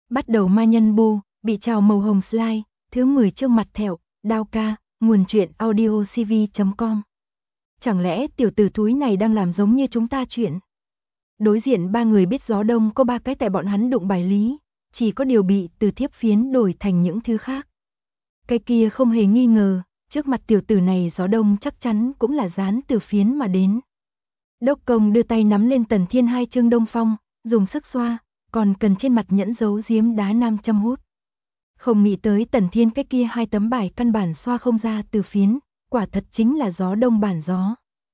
Bắt đầu ma nhân bu, bị trào màu hồng slide, thứ 10 chương mặt thẹo, đao ca, nguồn truyện audiocv.com. Chẳng lẽ tiểu tử thúi này đang làm giống như chúng ta chuyện? Đối diện ba người biết gió đông có ba cái tại bọn hắn đụng bài lý, chỉ có điều bị từ thiếp phiến đổi thành những thứ khác. Cái kia không hề nghi ngờ, trước mặt tiểu tử này gió đông chắc chắn cũng là dán từ phiến mà đến. Đốc công đưa tay nắm lên Tần Thiên hai chương đông phong, dùng sức xoa, còn cần trên mặt nhẫn dấu diếm đá nam châm hút. Không nghĩ tới Tần Thiên cái kia hai tấm bài căn bản xoa không ra từ phiến, quả thật chính là gió đông bản gió.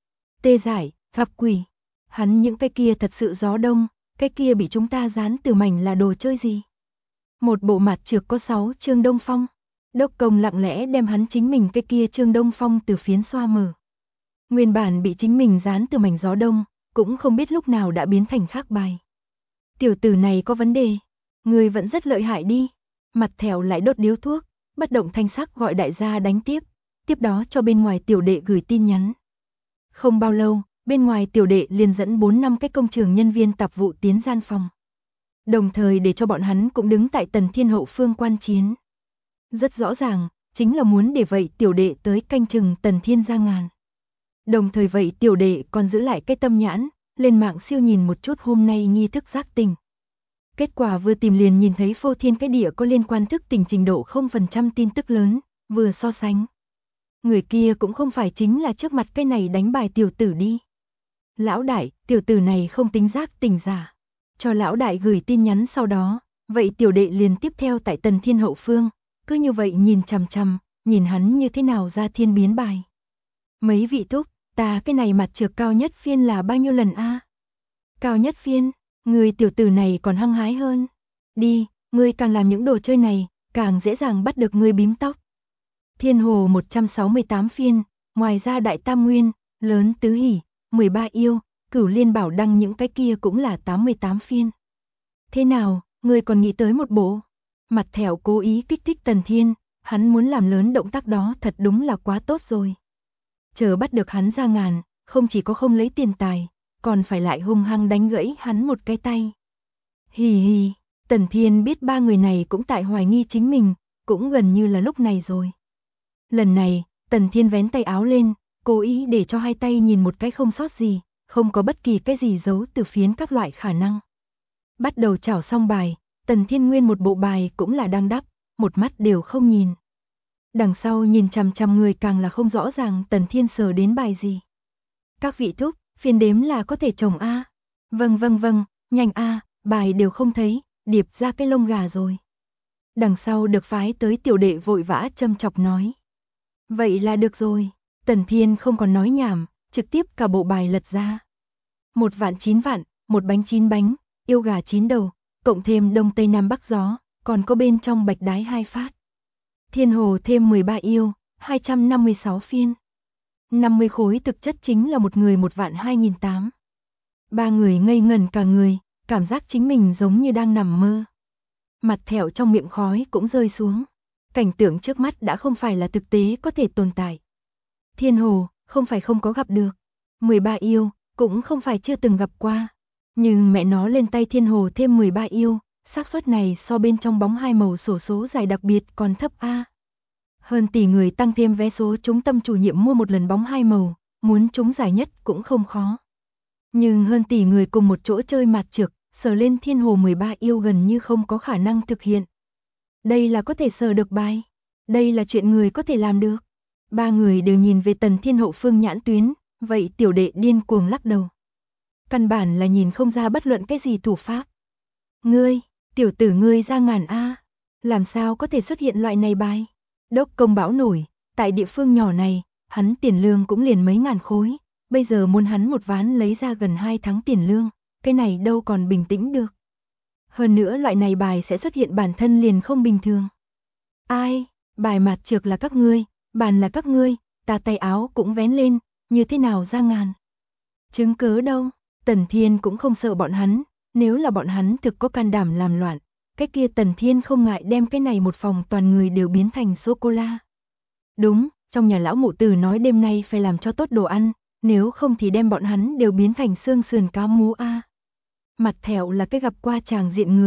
Tê giải, gặp quỷ. Hắn những cái kia thật sự gió đông, cái kia bị chúng ta dán từ mảnh là đồ chơi gì? Một bộ mặt trược có 6 chương đông phong. Đốc công lặng lẽ đem hắn chính mình cái kia chương đông phong từ phiến xoa mở. Nguyên bản bị chính mình dán từ mảnh gió đông, cũng không biết lúc nào đã biến thành khác bài. Tiểu tử này có vấn đề, người vẫn rất lợi hại đi. Mặt thẹo lại đốt điếu thuốc, bất động thanh sắc gọi đại gia đánh tiếp, tiếp đó cho bên ngoài tiểu đệ gửi tin nhắn. Không bao lâu, bên ngoài tiểu đệ liền dẫn 4-5 cái công trường nhân viên tạp vụ tiến gian phòng. Đồng thời để cho bọn hắn cũng đứng tại Tần Thiên hậu phương quan chiến. Rất rõ ràng, chính là muốn để vậy tiểu đệ tới canh chừng Tần Thiên ra ngàn. Đồng thời vậy tiểu đệ còn giữ lại cái tâm nhãn, lên mạng siêu nhìn một chút hôm nay nghi thức giác tình. Kết quả vừa tìm liền nhìn thấy phô thiên cái địa có liên quan thức tỉnh trình độ 0% tin tức lớn, vừa so sánh. Người kia cũng không phải chính là trước mặt cái này đánh bài tiểu tử đi. Lão đại, tiểu tử này không tính giác tình giả. Cho lão đại gửi tin nhắn sau đó, vậy tiểu đệ liền tiếp theo tại Tần Thiên hậu phương, cứ như vậy nhìn chằm chằm, nhìn hắn như thế nào ra thiên biến bài. Mấy vị thúc, ta cái này mặt trược cao nhất phiên là bao nhiêu lần a? Cao nhất phiên, người tiểu tử này còn hăng hái hơn. Đi, ngươi càng làm những đồ chơi này, càng dễ dàng bắt được ngươi bím tóc. Thiên hồ 168 phiên, ngoài ra đại tam nguyên, lớn tứ hỷ, 13 yêu, cửu liên bảo đăng những cái kia cũng là 88 phiên. Thế nào, ngươi còn nghĩ tới một bộ? Mặt thẹo cố ý kích thích Tần Thiên, hắn muốn làm lớn động tác đó thật đúng là quá tốt rồi. Chờ bắt được hắn ra ngàn, không chỉ có không lấy tiền tài, còn phải lại hung hăng đánh gãy hắn một cái tay. Hì hì, Tần Thiên biết ba người này cũng tại hoài nghi chính mình, cũng gần như là lúc này rồi. Lần này, Tần Thiên vén tay áo lên, cố ý để cho hai tay nhìn một cái không sót gì, không có bất kỳ cái gì giấu từ phiến các loại khả năng. Bắt đầu chảo xong bài, Tần Thiên nguyên một bộ bài cũng là đang đắp, một mắt đều không nhìn. Đằng sau nhìn chằm chằm người càng là không rõ ràng Tần Thiên sờ đến bài gì. Các vị thúc, phiên đếm là có thể trồng a. Vâng, nhanh a, bài đều không thấy, điệp ra cái lông gà rồi. Đằng sau được phái tới tiểu đệ vội vã châm chọc nói. Vậy là được rồi, Tần Thiên không còn nói nhảm, trực tiếp cả bộ bài lật ra. 1 vạn 9 vạn, 1 bánh 9 bánh, yêu gà 9 đầu, cộng thêm đông tây nam bắc gió, còn có bên trong bạch đái 2 phát. Thiên hồ thêm 13 yêu, 256 phiên. 50 khối thực chất chính là một người 1 vạn 2008. Ba người ngây ngẩn cả người, cảm giác chính mình giống như đang nằm mơ. Mặt thẹo trong miệng khói cũng rơi xuống. Cảnh tượng trước mắt đã không phải là thực tế có thể tồn tại. Thiên hồ, không phải không có gặp được. 13 yêu, cũng không phải chưa từng gặp qua. Nhưng mẹ nó lên tay thiên hồ thêm 13 yêu, xác suất này so bên trong bóng hai màu xổ số dài đặc biệt còn thấp a. Hơn tỷ người tăng thêm vé số trúng tâm chủ nhiệm mua một lần bóng hai màu, muốn trúng giải nhất cũng không khó. Nhưng hơn tỷ người cùng một chỗ chơi mặt trược, sờ lên thiên hồ 13 yêu gần như không có khả năng thực hiện. Đây là có thể sờ được bài. Đây là chuyện người có thể làm được. Ba người đều nhìn về Tần Thiên hậu phương nhãn tuyến, vậy tiểu đệ điên cuồng lắc đầu. Căn bản là nhìn không ra bất luận cái gì thủ pháp. Ngươi, tiểu tử ngươi ra ngàn a, làm sao có thể xuất hiện loại này bài? Đốc công bão nổi, tại địa phương nhỏ này, hắn tiền lương cũng liền mấy ngàn khối, bây giờ muốn hắn một ván lấy ra gần 2 tháng tiền lương, cái này đâu còn bình tĩnh được. Hơn nữa loại này bài sẽ xuất hiện bản thân liền không bình thường. Ai, bài mặt trược là các ngươi, bàn là các ngươi, ta tay áo cũng vén lên, như thế nào ra ngàn. Chứng cớ đâu, Tần Thiên cũng không sợ bọn hắn, nếu là bọn hắn thực có can đảm làm loạn, cái kia Tần Thiên không ngại đem cái này một phòng toàn người đều biến thành sô-cô-la. Đúng, trong nhà lão mụ tử nói đêm nay phải làm cho tốt đồ ăn, nếu không thì đem bọn hắn đều biến thành xương sườn cá mú a. Mặt thẹo là cái gặp qua tràng diện người,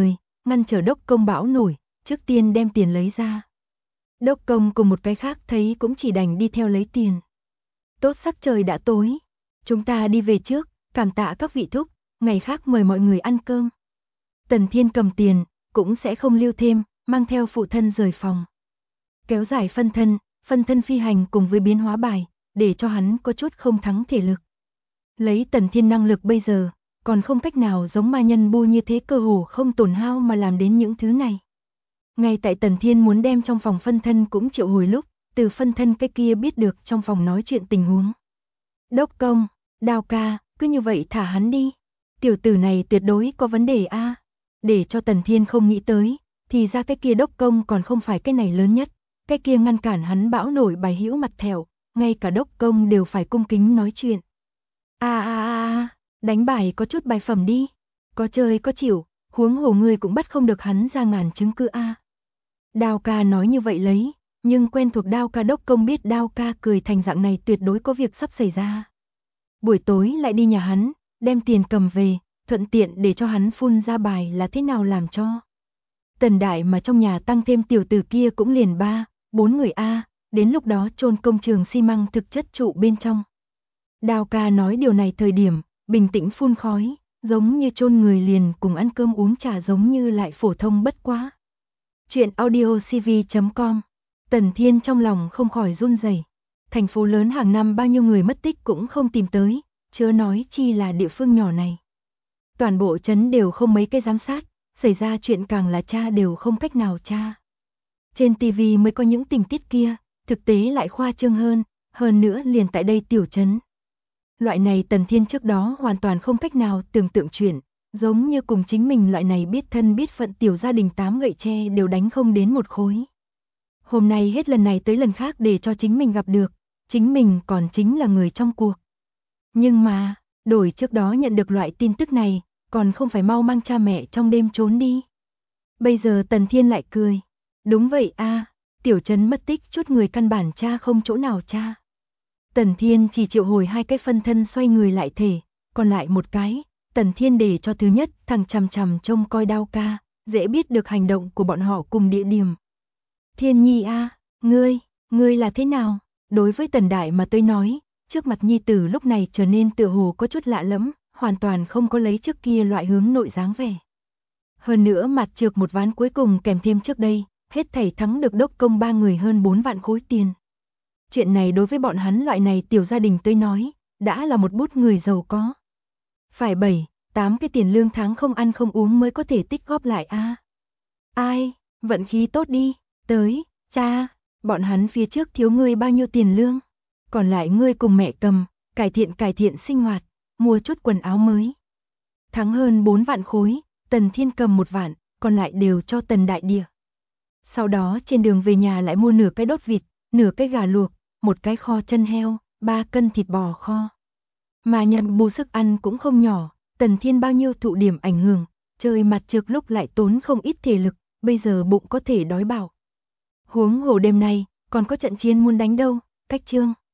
ngăn trở đốc công bão nổi, trước tiên đem tiền lấy ra. Đốc công cùng một cái khác thấy cũng chỉ đành đi theo lấy tiền. Tốt, sắc trời đã tối, chúng ta đi về trước, cảm tạ các vị thúc, ngày khác mời mọi người ăn cơm. Tần Thiên cầm tiền, cũng sẽ không lưu thêm, mang theo phụ thân rời phòng. Kéo dài phân thân phi hành cùng với biến hóa bài, để cho hắn có chút không thắng thể lực. Lấy Tần Thiên năng lực bây giờ, còn không cách nào giống ma nhân bu như thế cơ hồ không tổn hao mà làm đến những thứ này. Ngay tại Tần Thiên muốn đem trong phòng phân thân cũng triệu hồi lúc, từ phân thân cái kia biết được trong phòng nói chuyện tình huống. Đốc công, Đao ca, cứ như vậy thả hắn đi. Tiểu tử này tuyệt đối có vấn đề a. Để cho Tần Thiên không nghĩ tới, thì ra cái kia đốc công còn không phải cái này lớn nhất, cái kia ngăn cản hắn bão nổi bài hữu mặt thẹo, ngay cả đốc công đều phải cung kính nói chuyện. Đánh bài có chút bài phẩm đi, có chơi có chịu, huống hồ ngươi cũng bắt không được hắn ra ngàn chứng cứ a. Đao ca nói như vậy lấy, nhưng quen thuộc Đao ca đốc công biết Đao ca cười thành dạng này tuyệt đối có việc sắp xảy ra. Buổi tối lại đi nhà hắn, đem tiền cầm về, thuận tiện để cho hắn phun ra bài là thế nào làm cho. Tần đại mà trong nhà tăng thêm tiểu tử kia cũng liền 3-4 người a, đến lúc đó chôn công trường xi măng thực chất trụ bên trong. Đao ca nói điều này thời điểm, bình tĩnh phun khói, giống như chôn người liền cùng ăn cơm uống trà giống như lại phổ thông bất quá. Chuyện audiocv.com. Tần Thiên trong lòng không khỏi run rẩy. Thành phố lớn hàng năm bao nhiêu người mất tích cũng không tìm tới, chớ nói chi là địa phương nhỏ này. Toàn bộ trấn đều không mấy cái giám sát, xảy ra chuyện càng là tra đều không cách nào tra. Trên TV mới có những tình tiết kia, thực tế lại khoa trương hơn nữa liền tại đây tiểu trấn. Loại này Tần Thiên trước đó hoàn toàn không cách nào tưởng tượng chuyện, giống như cùng chính mình loại này biết thân biết phận tiểu gia đình 8 gậy tre đều đánh không đến một khối. Hôm nay hết lần này tới lần khác để cho chính mình gặp được, chính mình còn chính là người trong cuộc. Nhưng mà, đổi trước đó nhận được loại tin tức này, còn không phải mau mang cha mẹ trong đêm trốn đi. Bây giờ Tần Thiên lại cười. Đúng vậy a, tiểu trấn mất tích chút người căn bản cha không chỗ nào cha. Tần Thiên chỉ triệu hồi 2 cái phân thân xoay người lại thể, còn lại một cái, Tần Thiên để cho thứ nhất thằng chằm chằm trông coi Đao ca, dễ biết được hành động của bọn họ cùng địa điểm. Thiên Nhi a, ngươi là thế nào? Đối với Tần Đại mà tôi nói, trước mặt nhi tử lúc này trở nên tựa hồ có chút lạ lẫm, hoàn toàn không có lấy trước kia loại hướng nội dáng vẻ. Hơn nữa mặt trược một ván cuối cùng kèm thêm trước đây, hết thảy thắng được đốc công 3 người hơn 4 vạn khối tiền. Chuyện này đối với bọn hắn loại này tiểu gia đình tới nói, đã là một bút người giàu có. Phải 7-8 cái tiền lương tháng không ăn không uống mới có thể tích góp lại a. Ai, vận khí tốt đi, tới, cha, bọn hắn phía trước thiếu ngươi bao nhiêu tiền lương, còn lại ngươi cùng mẹ cầm, cải thiện sinh hoạt, mua chút quần áo mới. Thắng hơn 4 vạn khối, Tần Thiên cầm 1 vạn, còn lại đều cho Tần Đại Địa. Sau đó trên đường về nhà lại mua nửa cái đốt vịt, nửa cái gà luộc, 1 cái kho chân heo, 3 cân thịt bò kho. Mà nhận bù sức ăn cũng không nhỏ, Tần Thiên bao nhiêu thụ điểm ảnh hưởng, chơi mặt trược lúc lại tốn không ít thể lực, bây giờ bụng có thể đói bạo. Huống hồ đêm nay, còn có trận chiến muốn đánh đâu, cách chương.